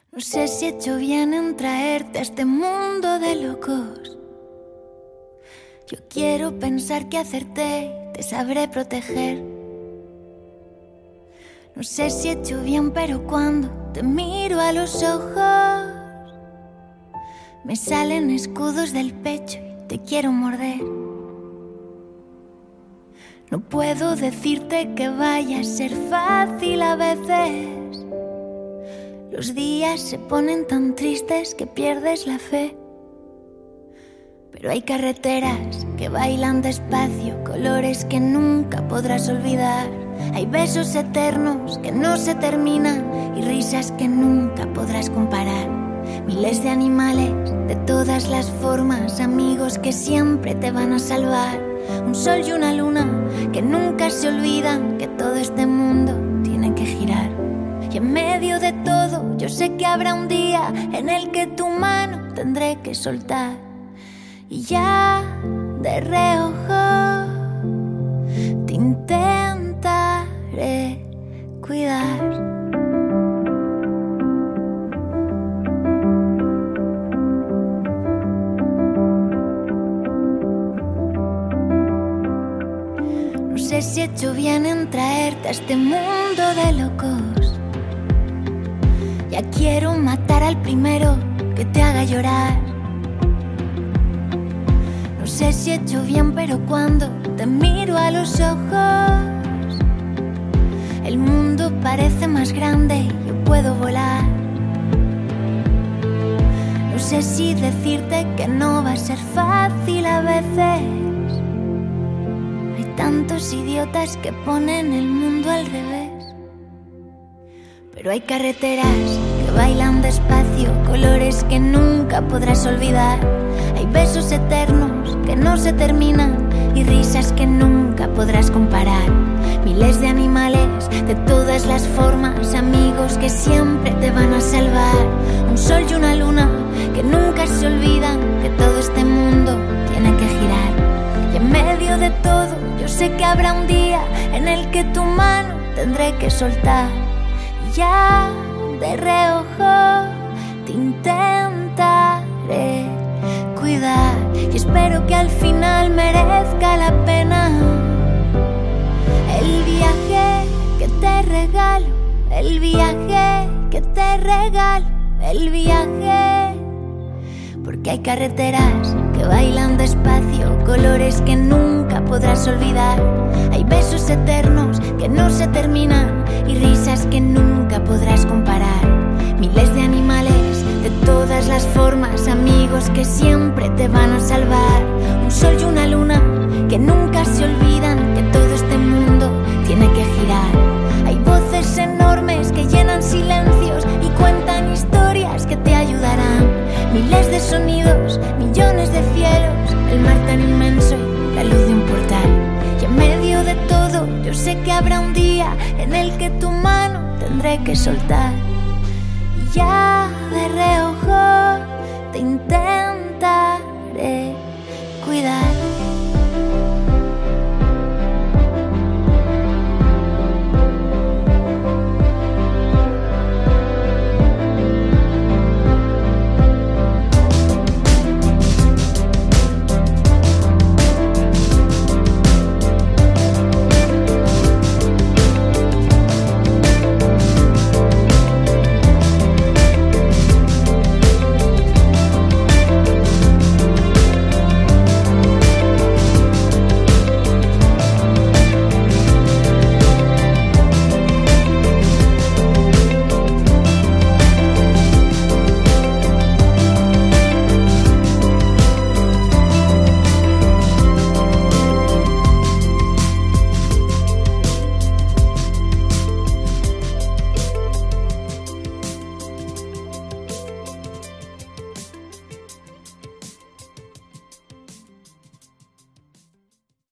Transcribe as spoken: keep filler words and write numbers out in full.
No sé si he hecho bien en traerte a este mundo de locos. Yo quiero pensar que acerté, te sabré proteger. No sé si he hecho bien, pero cuando te miro a los ojos me salen escudos del pecho y te quiero morder. No puedo decirte que vaya a ser fácil a veces. Los días se ponen tan tristes que pierdes la fe. Pero hay carreteras que bailan despacio, colores que nunca podrás olvidar. Hay besos eternos que no se terminan y risas que nunca podrás comparar. Miles de animales de todas las formas, amigos que siempre te van a salvar. Un sol y una luna que nunca se olvidan que todo este mundo tiene que girar. Y en medio de todo yo sé que habrá un día en el que tu mano tendré que soltar. Y ya de reojo te intentaré cuidar. No sé si he hecho bien en traerte a este mundo de locos. Ya quiero matar al primero que te haga llorar. No sé si he hecho bien, pero cuando te miro a los ojos el mundo parece más grande y yo puedo volar. No sé si decirte que no va a ser fácil a veces. Hay tantos idiotas que ponen el mundo al revés. Pero hay carreteras que bailan despacio, colores que nunca podrás olvidar. Hay besos eternos que no se terminan y risas que nunca podrás comparar. Miles de animales de todas las formas, amigos que siempre te van a salvar. Un sol y una luna que nunca se olvidan que todo este mundo tiene que girar. Y en medio de todo yo sé que habrá un día en el que tu mano tendré que soltar. Ya de reojo te intentaré cuidar y espero que al final merezca la pena el viaje que te regalo, el viaje que te regalo, el viaje. Porque hay carreteras que bailan despacio, colores que nunca podrás olvidar. Hay besos eternos que no se terminan y risas que nunca podrás comparar. Miles de animales de todas las formas, amigos que siempre te van a salvar. Un sol y una luna que nunca se olvidan que todo este mundo tiene que girar. Hay voces enormes que llenan silencios y cuentan historias que te ayudarán. Miles de sonidos, millones de cielos, el mar tan inmenso y la luz de un portal. Y en medio de todo yo sé que habrá un día en el que tu mano tendré que soltar. Y ya de reojo te intentaré cuidar.